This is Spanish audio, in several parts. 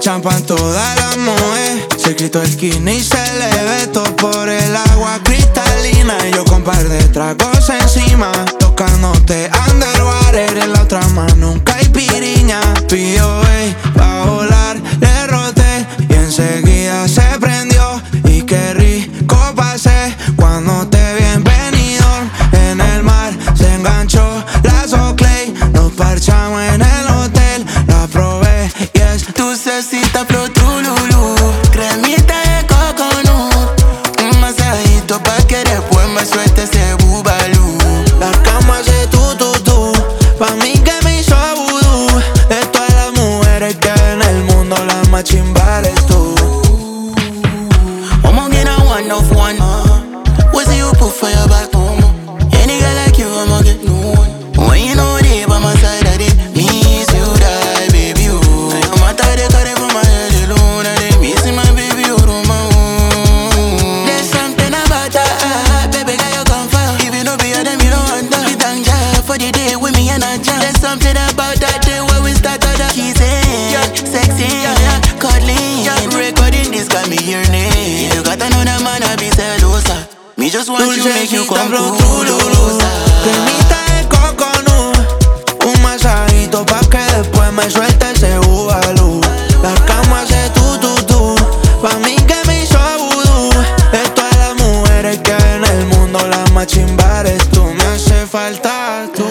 champán toda la moe. Se quitó el kini y se le ve todo por el agua cristalina. Y yo con par de tragos encima, tocándote underwater. En la otra mano nunca hay piriña. Pidió pa' volar, le roté y enseguida se prendió. Y qué rico pasé cuando te vi en Benidorm. En el mar se enganchó la Soclay. Nos parchamos en el hotel, la probé y es dulcecita flow trululú, cremita de coconut, un masajito pa' que después me suelte ese bubalú. La cama hace tu, pa' mí que me hizo vudú. De todas las mujeres que hay en el mundo, la más chimba eres tú. I'ma get a one of one. What do you put for your back? Any girl like you, I'ma get no one. When you know they by my side, I did miss you, die, baby, you. No matter they cut it from my head alone, I did missing my baby, you don't mind. There's something about that, baby, girl, you come far. If you know be a them, you don't want that. Be thank God for the day with me and I jam. There's something about that day where we start on the kissing, yeah, sexy, yeah, cuddling, yeah. Recording this got me yearning. You got another man, I be celosa. Me just want you, make you come closer. Cremita de coconut, un masajito pa' que después me suelte ese bubalú. La cama hace tu, pa' mí que me hizo vudú. De todas las mujeres que hay en el mundo, la más chimba eres tú. Me hace falta tú.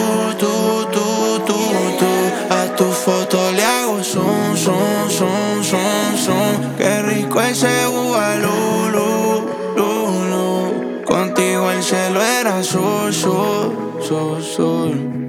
A tu foto le hago zoom. Qué rico ese bubalú. Contigo el cielo era sol.